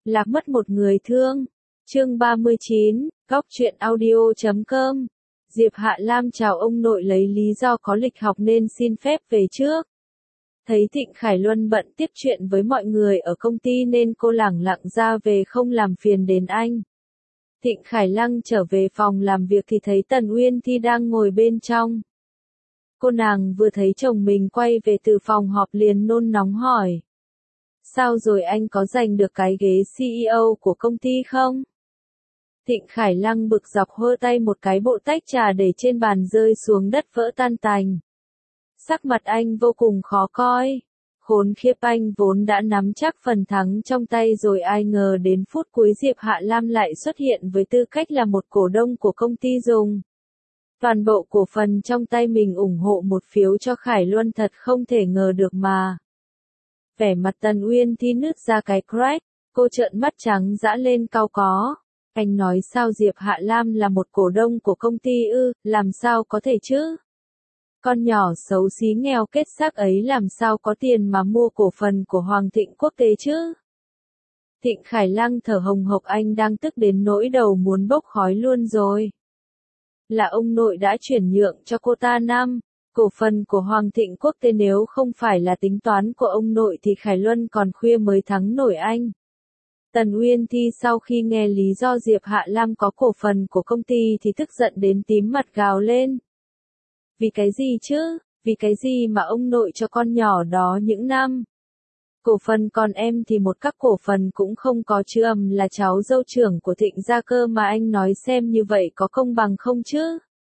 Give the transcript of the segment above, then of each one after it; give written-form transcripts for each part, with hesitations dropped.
Lạc mất một người thương. Chương 39, Góc truyện audio.com. Diệp Hạ Lam chào ông nội lấy lý do có lịch học nên xin phép về trước. Thấy Thịnh Khải Luân bận tiếp chuyện với mọi người ở công ty nên cô lẳng lặng ra về không làm phiền đến anh. Thịnh Khải Lăng trở về phòng làm việc thì thấy Tần Uyên Thi đang ngồi bên trong. Cô nàng vừa thấy chồng mình quay về từ phòng họp liền nôn nóng hỏi. Sao rồi, anh có giành được cái ghế CEO của công ty không? Thịnh Khải Lăng bực dọc hơ tay một cái, bộ tách trà để trên bàn rơi xuống đất vỡ tan tành. Sắc mặt anh vô cùng khó coi. Khốn khiếp, anh vốn đã nắm chắc phần thắng trong tay rồi, ai ngờ đến phút cuối Diệp Hạ Lam lại xuất hiện với tư cách là một cổ đông của công ty dùng toàn bộ cổ phần trong tay mình ủng hộ một phiếu cho Khải Luân, thật không thể ngờ được mà. Vẻ mặt Tần Uyên Thi nứt ra cái crack, cô trợn mắt trắng dã lên cau có. Anh nói sao Diệp Hạ Lam là một cổ đông của công ty ư, làm sao có thể chứ? Con nhỏ xấu xí nghèo kết xác ấy làm sao có tiền mà mua cổ phần của Hoàng Thịnh Quốc tế chứ? Thịnh Khải Lăng thở hồng hộc, anh đang tức đến nỗi đầu muốn bốc khói luôn rồi. Là ông nội đã chuyển nhượng cho cô ta cổ phần của Hoàng Thịnh Quốc tế, nếu không phải là tính toán của ông nội thì Khải Luân còn khuya mới thắng nổi anh. Tần Uyên Thi sau khi nghe lý do Diệp Hạ Lam có cổ phần của công ty thì tức giận đến tím mặt gào lên. Vì cái gì chứ? Vì cái gì mà ông nội cho con nhỏ đó những cổ phần, còn em thì một các cổ phần cũng không có chứ, là cháu dâu trưởng của Thịnh gia cơ mà, anh nói xem như vậy có công bằng không chứ?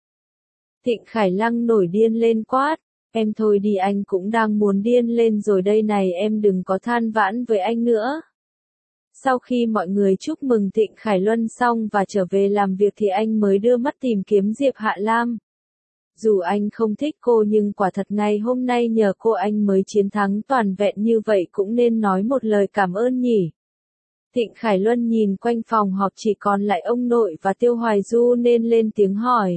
Thịnh Khải Lăng nổi điên lên quát, em thôi đi, anh cũng đang muốn điên lên rồi đây này, em đừng có than vãn với anh nữa. Sau khi mọi người chúc mừng Thịnh Khải Luân xong và trở về làm việc thì anh mới đưa mắt tìm kiếm Diệp Hạ Lam. Dù anh không thích cô nhưng quả thật ngày hôm nay nhờ cô anh mới chiến thắng toàn vẹn như vậy, cũng nên nói một lời cảm ơn nhỉ. Thịnh Khải Luân nhìn quanh phòng họp chỉ còn lại ông nội và Tiêu Hoài Du nên lên tiếng hỏi.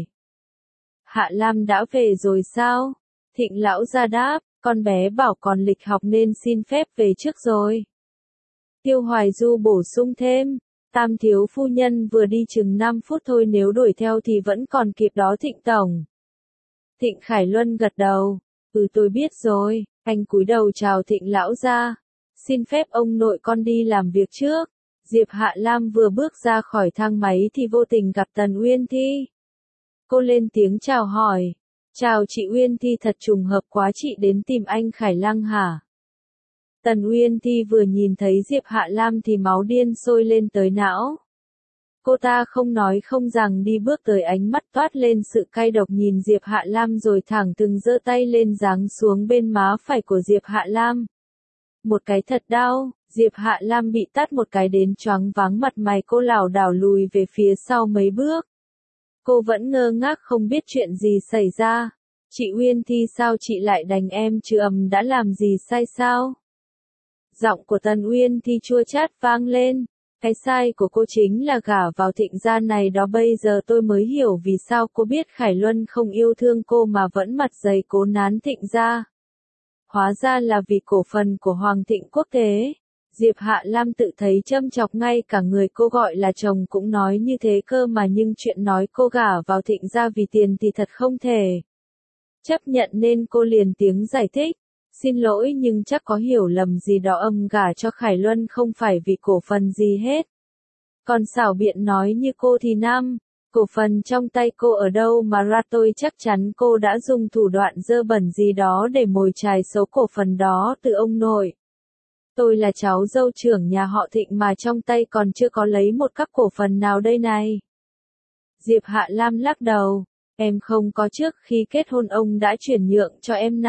Hạ Lam đã về rồi sao? Thịnh lão gia đáp, con bé bảo còn lịch học nên xin phép về trước rồi. Tiêu Hoài Du bổ sung thêm, Tam thiếu phu nhân vừa đi chừng 5 phút thôi, nếu đuổi theo thì vẫn còn kịp đó Thịnh tổng. Thịnh Khải Luân gật đầu, tôi biết rồi, anh cúi đầu chào Thịnh lão gia. Xin phép ông nội, con đi làm việc trước. Diệp Hạ Lam vừa bước ra khỏi thang máy thì vô tình gặp Tần Uyên Thi. Cô lên tiếng chào hỏi, chào chị Uyên Thi, thật trùng hợp quá, chị đến tìm anh Khải Lăng hả? Tần Uyên Thi vừa nhìn thấy Diệp Hạ Lam thì máu điên sôi lên tới não. Cô ta không nói không rằng đi bước tới, ánh mắt toát lên sự cay độc nhìn Diệp Hạ Lam rồi thẳng thừng giơ tay lên giáng xuống bên má phải của Diệp Hạ Lam. Một cái thật đau, Diệp Hạ Lam bị tát một cái đến choáng váng mặt mày, cô lảo đảo lùi về phía sau mấy bước. Cô vẫn ngơ ngác không biết chuyện gì xảy ra. Chị Uyên Thi, sao chị lại đánh em chứ, đã làm gì sai sao? Giọng của Tần Uyên Thi chua chát vang lên. Cái sai của cô chính là gả vào Thịnh gia này đó, bây giờ tôi mới hiểu vì sao cô biết Khải Luân không yêu thương cô mà vẫn mặt dày cố nán Thịnh gia. Hóa ra là vì cổ phần của Hoàng Thịnh Quốc tế. Diệp Hạ Lam tự thấy châm chọc, ngay cả người cô gọi là chồng cũng nói như thế cơ mà, nhưng chuyện nói cô gả vào Thịnh gia vì tiền thì thật không thể chấp nhận nên cô liền tiếng giải thích. Xin lỗi nhưng chắc có hiểu lầm gì đó, gả cho Khải Luân không phải vì cổ phần gì hết. Còn xảo biện nói như cô thì cổ phần trong tay cô ở đâu mà ra, tôi chắc chắn cô đã dùng thủ đoạn dơ bẩn gì đó để mồi chài xấu cổ phần đó từ ông nội. Tôi là cháu dâu trưởng nhà họ Thịnh mà trong tay còn chưa có lấy một các cổ phần nào đây này. Diệp Hạ Lam lắc đầu, em không có, trước khi kết hôn ông đã chuyển nhượng cho em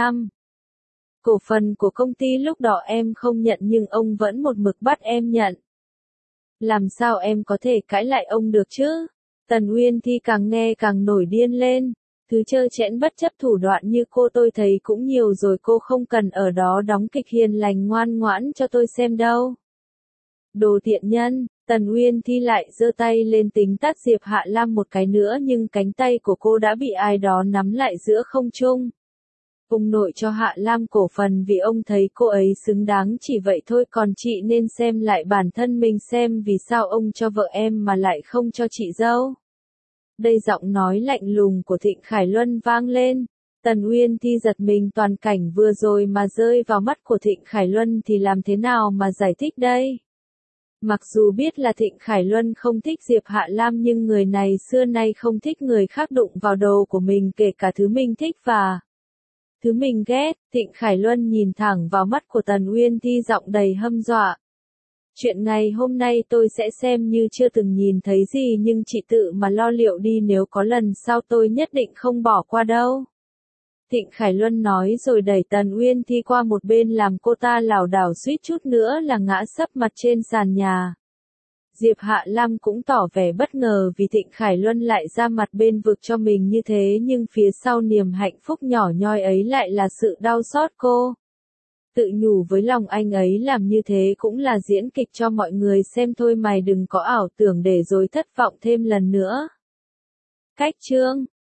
cổ phần của công ty, lúc đó em không nhận nhưng ông vẫn một mực bắt em nhận. Làm sao em có thể cãi lại ông được chứ? Tần Uyên Thi càng nghe càng nổi điên lên. Thứ trơ trẽn bất chấp thủ đoạn như cô tôi thấy cũng nhiều rồi, cô không cần ở đó đóng kịch hiền lành ngoan ngoãn cho tôi xem đâu. Đồ tiện nhân, Tần Uyên Thi lại giơ tay lên tính tát Diệp Hạ Lam một cái nữa nhưng cánh tay của cô đã bị ai đó nắm lại giữa không trung. Ông nội cho Hạ Lam cổ phần vì ông thấy cô ấy xứng đáng chỉ vậy thôi, còn chị nên xem lại bản thân mình xem vì sao ông cho vợ em mà lại không cho chị dâu. Đây giọng nói lạnh lùng của Thịnh Khải Luân vang lên. Tần Uyên Thi giật mình, toàn cảnh vừa rồi mà rơi vào mắt của Thịnh Khải Luân thì làm thế nào mà giải thích đây? Mặc dù biết là Thịnh Khải Luân không thích Diệp Hạ Lam nhưng người này xưa nay không thích người khác đụng vào đồ của mình, kể cả thứ mình thích và thứ mình ghét. Thịnh Khải Luân nhìn thẳng vào mắt của Tần Uyên Thi, giọng đầy hăm dọa. Chuyện ngày hôm nay tôi sẽ xem như chưa từng nhìn thấy gì, nhưng chị tự mà lo liệu đi, nếu có lần sau tôi nhất định không bỏ qua đâu. Thịnh Khải Luân nói rồi đẩy Tần Uyên Thi qua một bên làm cô ta lảo đảo suýt chút nữa là ngã sấp mặt trên sàn nhà. Diệp Hạ Lam cũng tỏ vẻ bất ngờ vì Thịnh Khải Luân lại ra mặt bên vực cho mình như thế, nhưng phía sau niềm hạnh phúc nhỏ nhoi ấy lại là sự đau xót cô. Tự nhủ với lòng anh ấy làm như thế cũng là diễn kịch cho mọi người xem thôi, mày đừng có ảo tưởng để rồi thất vọng thêm lần nữa. Cách chương